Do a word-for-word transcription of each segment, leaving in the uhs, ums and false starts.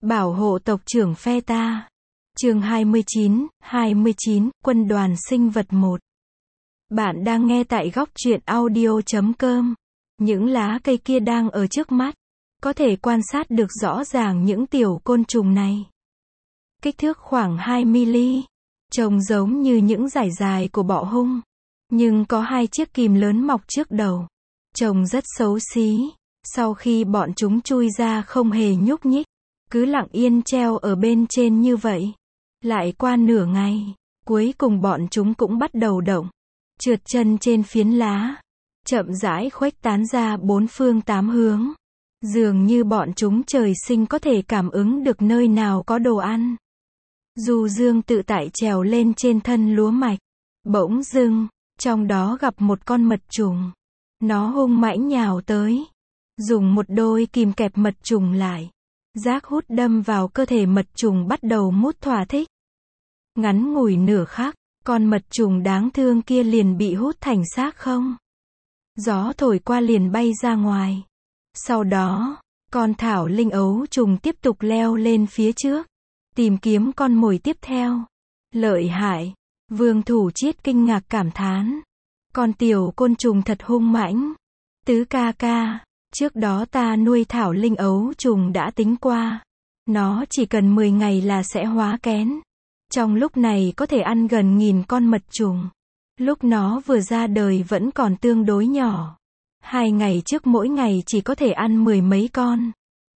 Bảo hộ tộc trưởng phe ta. Chương hai mươi chín, hai mươi chín, Quân đoàn sinh vật một. Bạn đang nghe tại góc truyện audio chấm com. Những lá cây kia đang ở trước mắt. Có thể quan sát được rõ ràng những tiểu côn trùng này. Kích thước khoảng hai mi-li-mét. Trông giống như những dải dài của bọ hung. Nhưng có hai chiếc kìm lớn mọc trước đầu. Trông rất xấu xí. Sau khi bọn chúng chui ra không hề nhúc nhích. Cứ lặng yên treo ở bên trên như vậy. Lại qua nửa ngày. Cuối cùng bọn chúng cũng bắt đầu động. Trượt chân trên phiến lá. Chậm rãi khuếch tán ra bốn phương tám hướng. Dường như bọn chúng trời sinh có thể cảm ứng được nơi nào có đồ ăn. Du Dương tự tại trèo lên trên thân lúa mạch. Bỗng dưng, trong đó gặp một con mật trùng. Nó hung mãnh nhào tới. Dùng một đôi kìm kẹp mật trùng lại. Giác hút đâm vào cơ thể mật trùng bắt đầu mút thỏa thích. Ngắn ngủi nửa khắc, con mật trùng đáng thương kia liền bị hút thành xác không. Gió thổi qua liền bay ra ngoài. Sau đó, con thảo linh ấu trùng tiếp tục leo lên phía trước. Tìm kiếm con mồi tiếp theo. Lợi hại. Vương Thủ Chiết kinh ngạc cảm thán. Con tiểu côn trùng thật hung mãnh. Tứ ca ca. Trước đó ta nuôi thảo linh ấu trùng đã tính qua. Nó chỉ cần mười ngày là sẽ hóa kén. Trong lúc này có thể ăn gần nghìn con mật trùng. Lúc nó vừa ra đời vẫn còn tương đối nhỏ. Hai ngày trước mỗi ngày chỉ có thể ăn mười mấy con.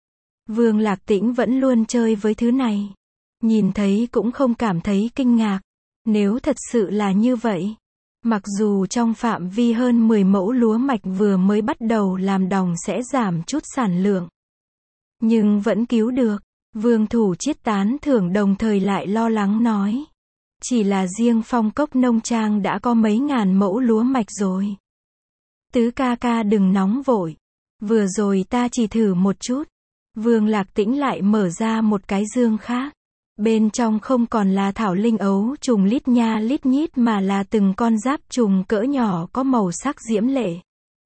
Vương Lạc Tĩnh vẫn luôn chơi với thứ này. Nhìn thấy cũng không cảm thấy kinh ngạc. Nếu thật sự là như vậy. Mặc dù trong phạm vi hơn mười mẫu lúa mạch vừa mới bắt đầu làm đồng sẽ giảm chút sản lượng. Nhưng vẫn cứu được. Vương Thủ Chiết tán thưởng đồng thời lại lo lắng nói. Chỉ là riêng Phong Cốc nông trang đã có mấy ngàn mẫu lúa mạch rồi. Tứ ca ca đừng nóng vội. Vừa rồi ta chỉ thử một chút. Vương Lạc Tĩnh lại mở ra một cái dương khác. Bên trong không còn là thảo linh ấu trùng lít nha lít nhít mà là từng con giáp trùng cỡ nhỏ có màu sắc diễm lệ.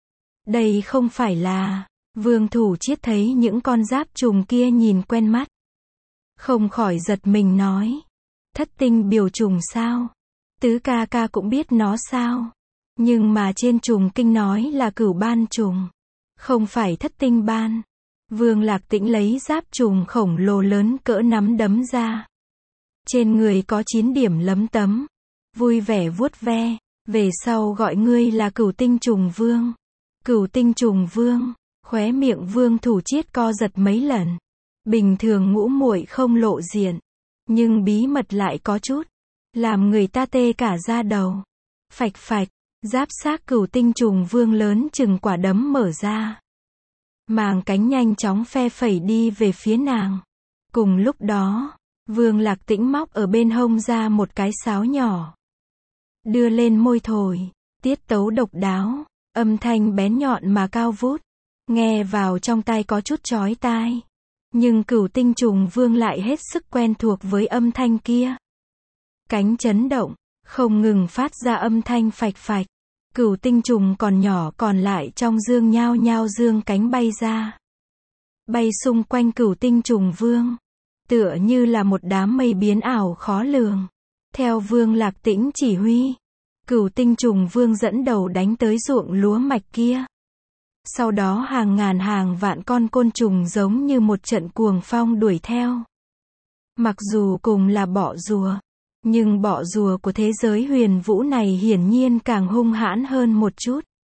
Đây không phải là... Vương Thủ Chiết thấy những con giáp trùng kia nhìn quen mắt. Không khỏi giật mình nói. Thất tinh biểu trùng sao? Tứ ca ca cũng biết nó sao? Nhưng mà trên trùng kinh nói là cửu ban trùng. Không phải thất tinh ban. Vương Lạc Tĩnh lấy giáp trùng khổng lồ lớn cỡ nắm đấm ra. Trên người có chín điểm lấm tấm. Vui vẻ vuốt ve. Về sau gọi ngươi là cửu tinh trùng vương. Cửu tinh trùng vương. Khóe miệng Vương Thủ Chiết co giật mấy lần. Bình thường ngũ muội không lộ diện. Nhưng bí mật lại có chút. Làm người ta tê cả da đầu. Phạch phạch. Giáp xác cửu tinh trùng vương lớn chừng quả đấm mở ra. Màng cánh nhanh chóng phe phẩy đi về phía nàng. Cùng lúc đó, Vương Lạc Tĩnh móc ở bên hông ra một cái sáo nhỏ. Đưa lên môi thổi, tiết tấu độc đáo, âm thanh bén nhọn mà cao vút. Nghe vào trong tai có chút chói tai. Nhưng cửu tinh trùng vương lại hết sức quen thuộc với âm thanh kia. Cánh chấn động, không ngừng phát ra âm thanh phạch phạch. Cửu tinh trùng còn nhỏ còn lại trong dương nhao nhao dương cánh bay ra. Bay xung quanh cửu tinh trùng vương. Tựa như là một đám mây biến ảo khó lường. Theo Vương Lạc Tĩnh chỉ huy. Cửu tinh trùng vương dẫn đầu đánh tới ruộng lúa mạch kia. Sau đó hàng ngàn hàng vạn con côn trùng giống như một trận cuồng phong đuổi theo. Mặc dù cùng là bọ rùa. Nhưng bọ rùa của thế giới huyền vũ này hiển nhiên càng hung hãn hơn một chút.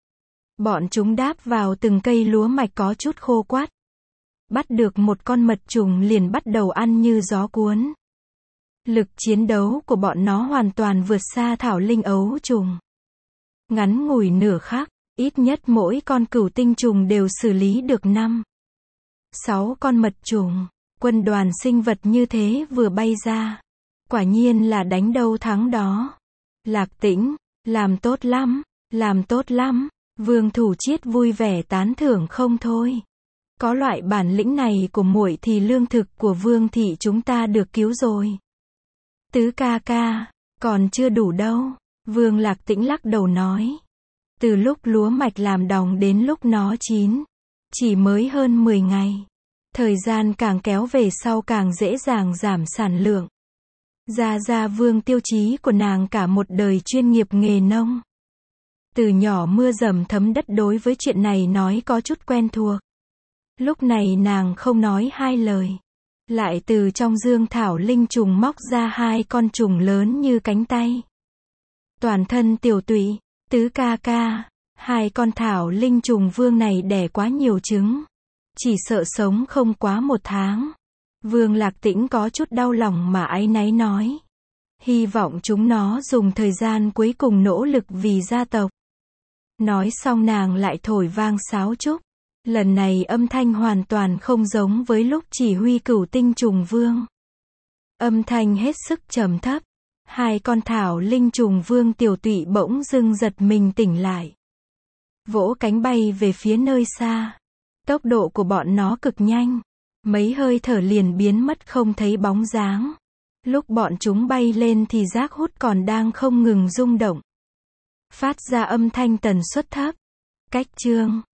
Bọn chúng đáp vào từng cây lúa mạch có chút khô quắt. Bắt được một con mật trùng liền bắt đầu ăn như gió cuốn. Lực chiến đấu của bọn nó hoàn toàn vượt xa thảo linh ấu trùng. Ngắn ngủi nửa khắc, ít nhất mỗi con cửu tinh trùng đều xử lý được năm, sáu con mật trùng. Quân đoàn sinh vật như thế vừa bay ra. Quả nhiên là đánh đâu thắng đó. Lạc Tĩnh, làm tốt lắm, làm tốt lắm. Vương Thủ Chiết vui vẻ tán thưởng không thôi. Có loại bản lĩnh này của muội thì lương thực của Vương thị chúng ta được cứu rồi. Tứ ca ca, còn chưa đủ đâu. Vương Lạc Tĩnh lắc đầu nói. Từ lúc lúa mạch làm đồng đến lúc nó chín, chỉ mới hơn mười ngày. Thời gian càng kéo về sau càng dễ dàng giảm sản lượng. Gia Gia Vương tiêu chí của nàng cả một đời chuyên nghiệp nghề nông. Từ nhỏ mưa dầm thấm đất đối với chuyện này nói có chút quen thuộc. Lúc này nàng không nói hai lời. Lại từ trong dương thảo linh trùng móc ra hai con trùng lớn như cánh tay. Toàn thân tiểu tụy, Tứ ca ca, hai con thảo linh trùng vương này đẻ quá nhiều trứng. Chỉ sợ sống không quá một tháng. Vương Lạc Tĩnh có chút đau lòng mà áy náy nói. Hy vọng chúng nó dùng thời gian cuối cùng nỗ lực vì gia tộc. Nói xong nàng lại thổi vang sáo trúc. Lần này âm thanh hoàn toàn không giống với lúc chỉ huy Cửu Tinh trùng vương. Âm thanh hết sức trầm thấp. Hai con thảo linh trùng vương tiểu tụy bỗng dưng giật mình tỉnh lại. Vỗ cánh bay về phía nơi xa. Tốc độ của bọn nó cực nhanh. Mấy hơi thở liền biến mất không thấy bóng dáng. Lúc bọn chúng bay lên thì giác hút còn đang không ngừng rung động. Phát ra âm thanh tần suất thấp. Cách chương